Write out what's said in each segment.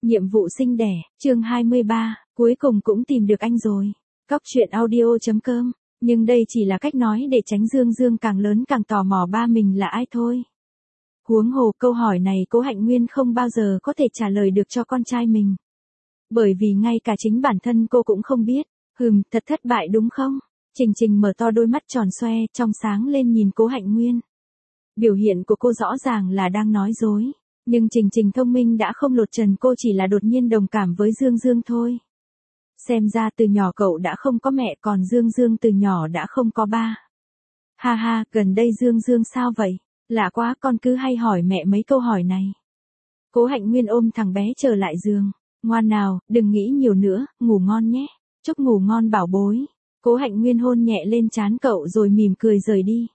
Nhiệm vụ sinh đẻ, chương 23, cuối cùng cũng tìm được anh rồi. Cóc truyện audio.com, nhưng đây chỉ là cách nói để tránh Dương Dương càng lớn càng tò mò ba mình là ai thôi. Huống hồ câu hỏi này Cố Hạnh Nguyên không bao giờ có thể trả lời được cho con trai mình. Bởi vì ngay cả chính bản thân cô cũng không biết, thật thất bại đúng không? Trình Trình mở to đôi mắt tròn xoe, trong sáng lên nhìn Cố Hạnh Nguyên. Biểu hiện của cô rõ ràng là đang nói dối. Nhưng Trình Trình thông minh đã không lột trần, cô chỉ là đột nhiên đồng cảm với Dương Dương thôi. Xem ra từ nhỏ cậu đã không có mẹ, còn Dương Dương từ nhỏ đã không có ba. Ha ha, gần đây Dương Dương sao vậy? Lạ quá, con cứ hay hỏi mẹ mấy câu hỏi này. Cố Hạnh Nguyên ôm thằng bé trở lại giường. Ngoan nào, đừng nghĩ nhiều nữa, ngủ ngon nhé. Chúc ngủ ngon bảo bối. Cố Hạnh Nguyên hôn nhẹ lên trán cậu rồi mỉm cười rời đi.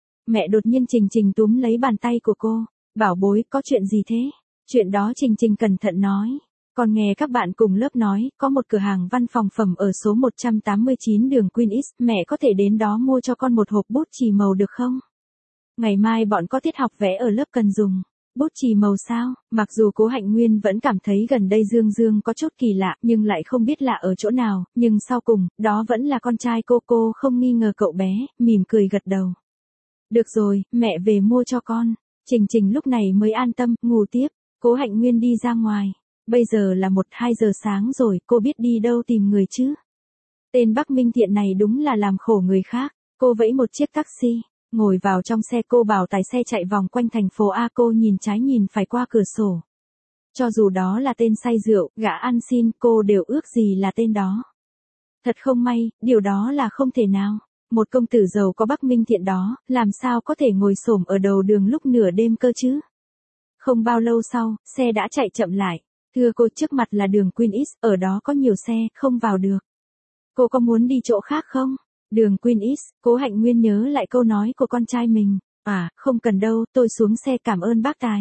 Mẹ đột nhiên Trình Trình túm lấy bàn tay của cô. Bảo bối, có chuyện gì thế? Chuyện đó Trình Trình cẩn thận nói. Con nghe các bạn cùng lớp nói, có một cửa hàng văn phòng phẩm ở số 189 đường Queen X, mẹ có thể đến đó mua cho con một hộp bút chì màu được không? Ngày mai bọn có tiết học vẽ ở lớp cần dùng. Bút chì màu sao? Mặc dù Cố Hạnh Nguyên vẫn cảm thấy gần đây Dương Dương có chút kỳ lạ, nhưng lại không biết lạ ở chỗ nào, nhưng sau cùng, đó vẫn là con trai cô không nghi ngờ cậu bé, mỉm cười gật đầu. Được rồi, mẹ về mua cho con. Trình Trình lúc này mới an tâm, ngủ tiếp. Cố Hạnh Nguyên đi ra ngoài. Bây giờ là 1-2 giờ sáng rồi, cô biết đi đâu tìm người chứ? Tên Bắc Minh Thiện này đúng là làm khổ người khác. Cô vẫy một chiếc taxi, ngồi vào trong xe, cô bảo tài xe chạy vòng quanh thành phố A. Cô nhìn trái nhìn phải qua cửa sổ. Cho dù đó là tên say rượu, gã ăn xin, cô đều ước gì là tên đó. Thật không may, điều đó là không thể nào. Một công tử giàu có Bắc Minh Thiện đó, làm sao có thể ngồi xổm ở đầu đường lúc nửa đêm cơ chứ? Không bao lâu sau, xe đã chạy chậm lại. Thưa cô, trước mặt là đường Queen X, ở đó có nhiều xe, không vào được. Cô có muốn đi chỗ khác không? Đường Queen X, Cố Hạnh Nguyên nhớ lại câu nói của con trai mình. À, không cần đâu, tôi xuống xe cảm ơn bác tài.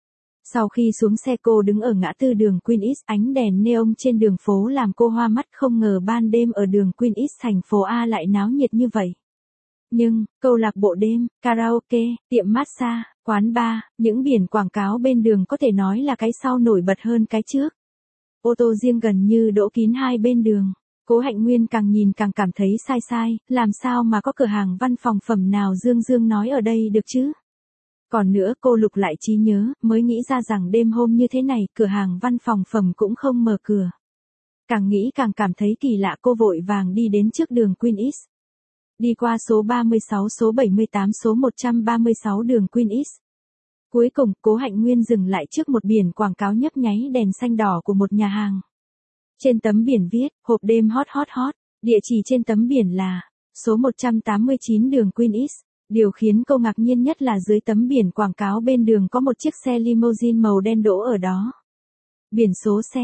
Sau khi xuống xe cô đứng ở ngã tư đường Queen X, ánh đèn neon trên đường phố làm cô hoa mắt, không ngờ ban đêm ở đường Queen X thành phố A lại náo nhiệt như vậy. Nhưng, câu lạc bộ đêm, karaoke, tiệm massage, quán bar, những biển quảng cáo bên đường có thể nói là cái sau nổi bật hơn cái trước. Ô tô riêng gần như đỗ kín hai bên đường. Cố Hạnh Nguyên càng nhìn càng cảm thấy sai, làm sao mà có cửa hàng văn phòng phẩm nào Dương Dương nói ở đây được chứ? Còn nữa cô lục lại trí nhớ, mới nghĩ ra rằng đêm hôm như thế này, cửa hàng văn phòng phẩm cũng không mở cửa. Càng nghĩ càng cảm thấy kỳ lạ, cô vội vàng đi đến trước đường Queen X. Đi qua số 36, số 78, số 136 đường Queen X. Cuối cùng, Cố Hạnh Nguyên dừng lại trước một biển quảng cáo nhấp nháy đèn xanh đỏ của một nhà hàng. Trên tấm biển viết, hộp đêm hot hot hot, địa chỉ trên tấm biển là số 189 đường Queen X. Điều khiến cô ngạc nhiên nhất là dưới tấm biển quảng cáo bên đường có một chiếc xe limousine màu đen đỗ ở đó. Biển số xe,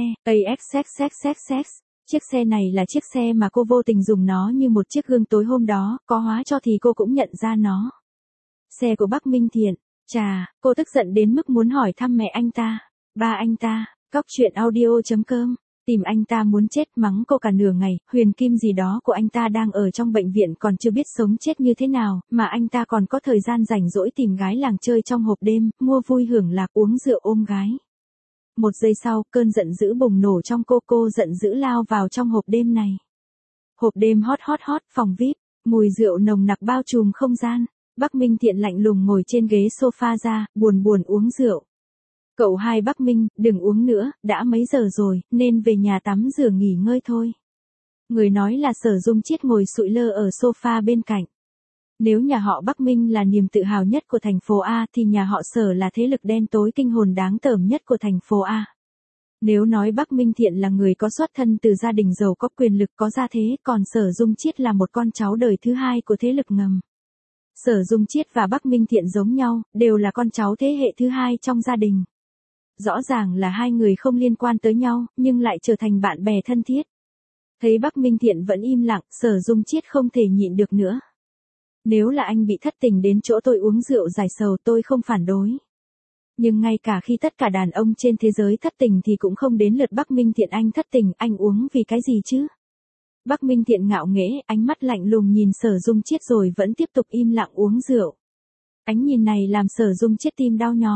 AXXXXX. Chiếc xe này là chiếc xe mà cô vô tình dùng nó như một chiếc gương tối hôm đó, có hóa cho thì cô cũng nhận ra nó. Xe của Bắc Minh Thiện. Chà, cô tức giận đến mức muốn hỏi thăm mẹ anh ta, ba anh ta. Cóc truyện audio.com. Tìm anh ta muốn chết, mắng cô cả nửa ngày, Huyền Kim gì đó của anh ta đang ở trong bệnh viện còn chưa biết sống chết như thế nào, mà anh ta còn có thời gian rảnh rỗi tìm gái làng chơi trong hộp đêm, mua vui hưởng lạc uống rượu ôm gái. Một giây sau, cơn giận dữ bùng nổ trong cô giận dữ lao vào trong hộp đêm này. Hộp đêm hot hot hot, phòng VIP, mùi rượu nồng nặc bao trùm không gian. Bắc Minh Thiện lạnh lùng ngồi trên ghế sofa ra, buồn uống rượu. Cậu hai Bắc Minh, đừng uống nữa, đã mấy giờ rồi, nên về nhà tắm rửa nghỉ ngơi thôi. Người nói là Sở Dung Chiết ngồi sụi lơ ở sofa bên cạnh. Nếu nhà họ Bắc Minh là niềm tự hào nhất của thành phố A thì nhà họ Sở là thế lực đen tối kinh hồn đáng tởm nhất của thành phố A. Nếu nói Bắc Minh Thiện là người có xuất thân từ gia đình giàu có quyền lực có gia thế, còn Sở Dung Chiết là một con cháu đời thứ hai của thế lực ngầm. Sở Dung Chiết và Bắc Minh Thiện giống nhau, đều là con cháu thế hệ thứ hai trong gia đình. Rõ ràng là hai người không liên quan tới nhau, nhưng lại trở thành bạn bè thân thiết. Thấy Bắc Minh Thiện vẫn im lặng, Sở Dung Chiết không thể nhịn được nữa. Nếu là anh bị thất tình đến chỗ tôi uống rượu giải sầu tôi không phản đối. Nhưng ngay cả khi tất cả đàn ông trên thế giới thất tình thì cũng không đến lượt Bắc Minh Thiện anh thất tình, anh uống vì cái gì chứ? Bắc Minh Thiện ngạo nghễ, ánh mắt lạnh lùng nhìn Sở Dung Chiết rồi vẫn tiếp tục im lặng uống rượu. Ánh nhìn này làm Sở Dung Chiết tim đau nhói.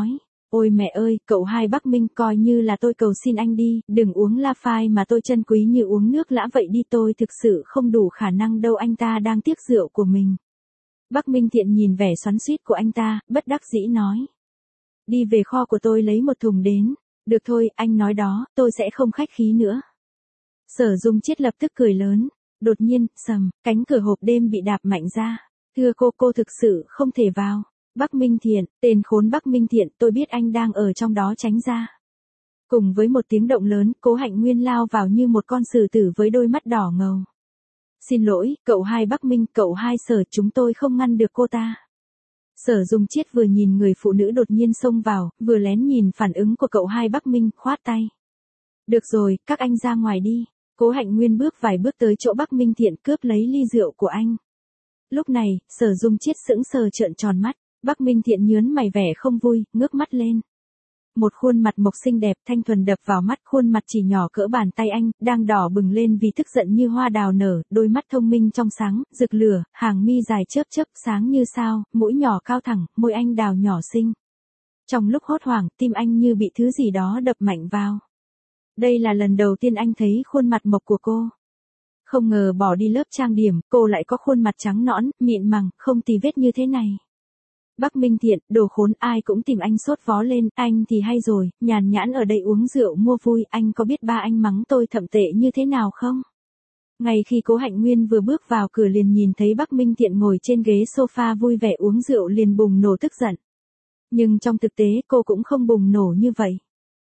Ôi mẹ ơi, cậu hai Bắc Minh, coi như là tôi cầu xin anh đi, đừng uống La Phai mà tôi trân quý như uống nước lã vậy đi, tôi thực sự không đủ khả năng đâu, anh ta đang tiếc rượu của mình. Bắc Minh Thiện nhìn vẻ xoắn xuýt của anh ta, bất đắc dĩ nói. Đi về kho của tôi lấy một thùng đến. Được thôi, anh nói đó, tôi sẽ không khách khí nữa. Sở Dung Chiết lập tức cười lớn. Đột nhiên, sầm, cánh cửa hộp đêm bị đạp mạnh ra. Thưa cô thực sự không thể vào. Bắc Minh Thiện, tên khốn Bắc Minh Thiện, tôi biết anh đang ở trong đó, tránh ra. Cùng với một tiếng động lớn, Cố Hạnh Nguyên lao vào như một con sử tử với đôi mắt đỏ ngầu. Xin lỗi, cậu hai Bắc Minh, cậu hai Sở, chúng tôi không ngăn được cô ta. Sở Dung Chiết vừa nhìn người phụ nữ đột nhiên xông vào, vừa lén nhìn phản ứng của cậu hai Bắc Minh, khoát tay. Được rồi, các anh ra ngoài đi. Cố Hạnh Nguyên bước vài bước tới chỗ Bắc Minh Thiện, cướp lấy ly rượu của anh. Lúc này, Sở Dung Chiết sững sờ trợn tròn mắt, Bắc Minh Thiện nhớn mày vẻ không vui, ngước mắt lên. Một khuôn mặt mộc xinh đẹp thanh thuần đập vào mắt, khuôn mặt chỉ nhỏ cỡ bàn tay anh, đang đỏ bừng lên vì tức giận như hoa đào nở, đôi mắt thông minh trong sáng, rực lửa, hàng mi dài chớp chớp sáng như sao, mũi nhỏ cao thẳng, môi anh đào nhỏ xinh. Trong lúc hốt hoảng, tim anh như bị thứ gì đó đập mạnh vào. Đây là lần đầu tiên anh thấy khuôn mặt mộc của cô. Không ngờ bỏ đi lớp trang điểm, cô lại có khuôn mặt trắng nõn, mịn màng, không tì vết như thế này. Bắc Minh Thiện, đồ khốn, ai cũng tìm anh sốt vó lên, anh thì hay rồi, nhàn nhãn ở đây uống rượu mua vui, anh có biết ba anh mắng tôi thậm tệ như thế nào không? Ngay khi Cố Hạnh Nguyên vừa bước vào cửa liền nhìn thấy Bắc Minh Thiện ngồi trên ghế sofa vui vẻ uống rượu liền bùng nổ tức giận. Nhưng trong thực tế cô cũng không bùng nổ như vậy.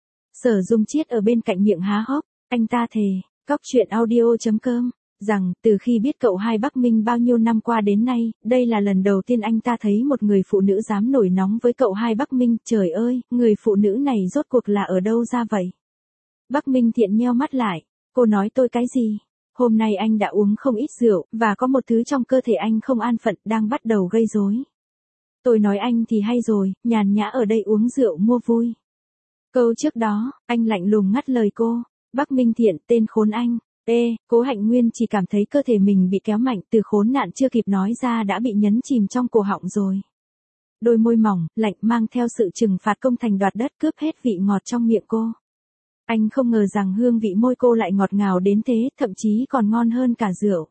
Sở Dung Chiết ở bên cạnh miệng há hốc, anh ta thề, cóc truyện audio.com, rằng từ khi biết cậu hai Bắc Minh bao nhiêu năm qua đến nay, đây là lần đầu tiên anh ta thấy một người phụ nữ dám nổi nóng với cậu hai Bắc Minh, trời ơi, người phụ nữ này rốt cuộc là ở đâu ra vậy? Bắc Minh Thiện nheo mắt lại, cô nói tôi cái gì? Hôm nay anh đã uống không ít rượu, và có một thứ trong cơ thể anh không an phận, đang bắt đầu gây rối. Tôi nói anh thì hay rồi, nhàn nhã ở đây uống rượu mua vui. Câu trước đó, anh lạnh lùng ngắt lời cô. Bắc Minh Thiện, tên khốn anh. Cố Hạnh Nguyên chỉ cảm thấy cơ thể mình bị kéo mạnh, từ khốn nạn chưa kịp nói ra đã bị nhấn chìm trong cổ họng rồi. Đôi môi mỏng, lạnh mang theo sự trừng phạt công thành đoạt đất, cướp hết vị ngọt trong miệng cô. Anh không ngờ rằng hương vị môi cô lại ngọt ngào đến thế, thậm chí còn ngon hơn cả rượu.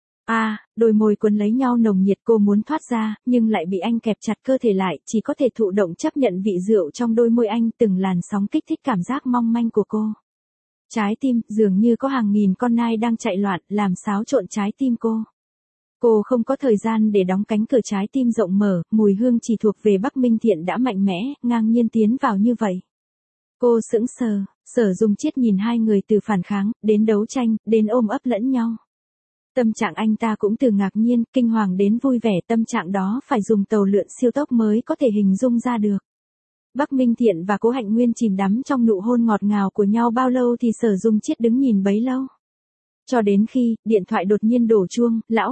Đôi môi quấn lấy nhau nồng nhiệt, cô muốn thoát ra, nhưng lại bị anh kẹp chặt cơ thể lại, chỉ có thể thụ động chấp nhận vị rượu trong đôi môi anh, từng làn sóng kích thích cảm giác mong manh của cô. Trái tim, dường như có hàng nghìn con nai đang chạy loạn, làm xáo trộn trái tim cô. Cô không có thời gian để đóng cánh cửa trái tim rộng mở, mùi hương chỉ thuộc về Bắc Minh Thiện đã mạnh mẽ, ngang nhiên tiến vào như vậy. Cô sững sờ, Sở Dung Chiết nhìn hai người từ phản kháng, đến đấu tranh, đến ôm ấp lẫn nhau. Tâm trạng anh ta cũng từ ngạc nhiên, kinh hoàng đến vui vẻ, tâm trạng đó phải dùng tàu lượn siêu tốc mới có thể hình dung ra được. Bắc Minh Thiện và Cố Hạnh Nguyên chìm đắm trong nụ hôn ngọt ngào của nhau bao lâu thì Sở Dung Chiết đứng nhìn bấy lâu. Cho đến khi, điện thoại đột nhiên đổ chuông, lão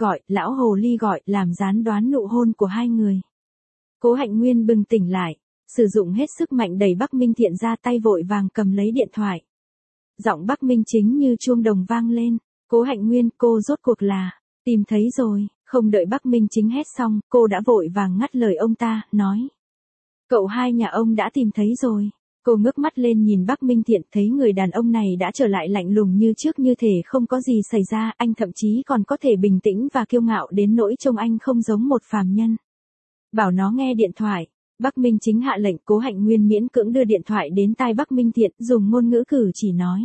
hồ ly gọi, làm gián đoán nụ hôn của hai người. Cố Hạnh Nguyên bừng tỉnh lại, sử dụng hết sức mạnh đẩy Bắc Minh Thiện ra, tay vội vàng cầm lấy điện thoại. Giọng Bắc Minh Chính như chuông đồng vang lên. Cố Hạnh Nguyên, cô rốt cuộc là, tìm thấy rồi, không đợi Bắc Minh Chính hét xong, cô đã vội vàng ngắt lời ông ta, nói. Cậu hai nhà ông đã tìm thấy rồi. Cô ngước mắt lên nhìn Bắc Minh Thiện, thấy người đàn ông này đã trở lại lạnh lùng như trước, như thể không có gì xảy ra, anh thậm chí còn có thể bình tĩnh và kiêu ngạo đến nỗi trông anh không giống một phàm nhân. Bảo nó nghe điện thoại. Bắc Minh Chính hạ lệnh. Cố Hạnh Nguyên miễn cưỡng đưa điện thoại đến tai Bắc Minh Thiện, dùng ngôn ngữ cử chỉ nói.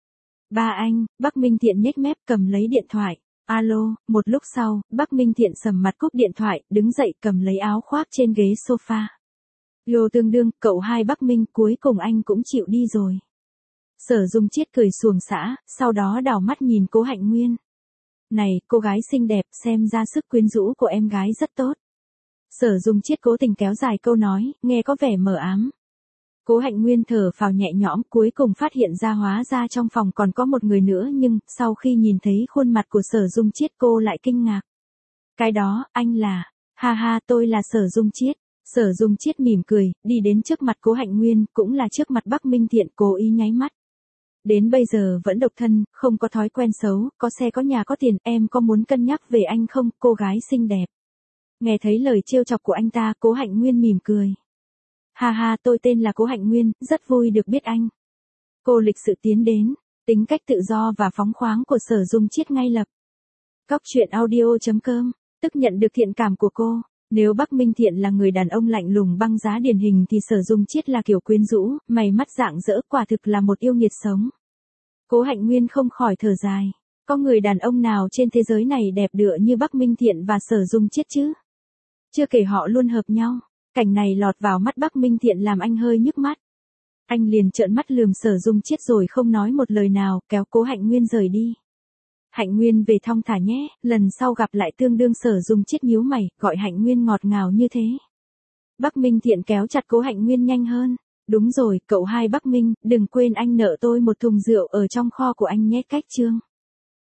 Ba anh. Bắc Minh Thiện nhếch mép cầm lấy điện thoại. Alo. Một lúc sau, Bắc Minh Thiện sầm mặt cúp điện thoại, đứng dậy cầm lấy áo khoác trên ghế sofa. Lô tương đương, cậu hai Bắc Minh, cuối cùng anh cũng chịu đi rồi. Sở Dung Chiết cười xuồng xã, sau đó đảo mắt nhìn Cố Hạnh Nguyên. Này, cô gái xinh đẹp, xem ra sức quyến rũ của em gái rất tốt. Sở Dung Chiết cố tình kéo dài câu nói, nghe có vẻ mờ ám. Cố Hạnh Nguyên thở phào nhẹ nhõm, cuối cùng phát hiện ra hóa ra trong phòng còn có một người nữa, nhưng, sau khi nhìn thấy khuôn mặt của Sở Dung Chiết cô lại kinh ngạc. Cái đó, anh là, ha, tôi là Sở Dung Chiết. Sở Dung Chiết mỉm cười, đi đến trước mặt Cố Hạnh Nguyên, cũng là trước mặt Bắc Minh Thiện, cố ý nháy mắt. Đến bây giờ vẫn độc thân, không có thói quen xấu, có xe có nhà có tiền, em có muốn cân nhắc về anh không, cô gái xinh đẹp. Nghe thấy lời trêu chọc của anh ta, Cố Hạnh Nguyên mỉm cười. Ha ha, tôi tên là Cố Hạnh Nguyên, rất vui được biết anh. Cô lịch sự tiến đến, tính cách tự do và phóng khoáng của Sở Dung Chiết ngay lập. Cóc truyện audio.com, tức nhận được thiện cảm của cô. Nếu Bắc Minh Thiện là người đàn ông lạnh lùng băng giá điển hình thì Sở Dung Chiết là kiểu quyến rũ, mày mắt rạng rỡ, quả thực là một yêu nghiệt sống. Cố Hạnh Nguyên không khỏi thở dài. Có người đàn ông nào trên thế giới này đẹp đựa như Bắc Minh Thiện và Sở Dung Chiết chứ? Chưa kể họ luôn hợp nhau. Cảnh này lọt vào mắt Bắc Minh Thiện làm anh hơi nhức mắt. Anh liền trợn mắt lườm Sở Dung Chiết rồi không nói một lời nào, kéo Cố Hạnh Nguyên rời đi. Hạnh Nguyên về thong thả nhé, lần sau gặp lại tương đương. Sở Dung Chiết nhíu mày, gọi Hạnh Nguyên ngọt ngào như thế. Bắc Minh Thiện kéo chặt Cố Hạnh Nguyên nhanh hơn. Đúng rồi, cậu hai Bắc Minh, đừng quên anh nợ tôi một thùng rượu ở trong kho của anh nhé. Cách chương.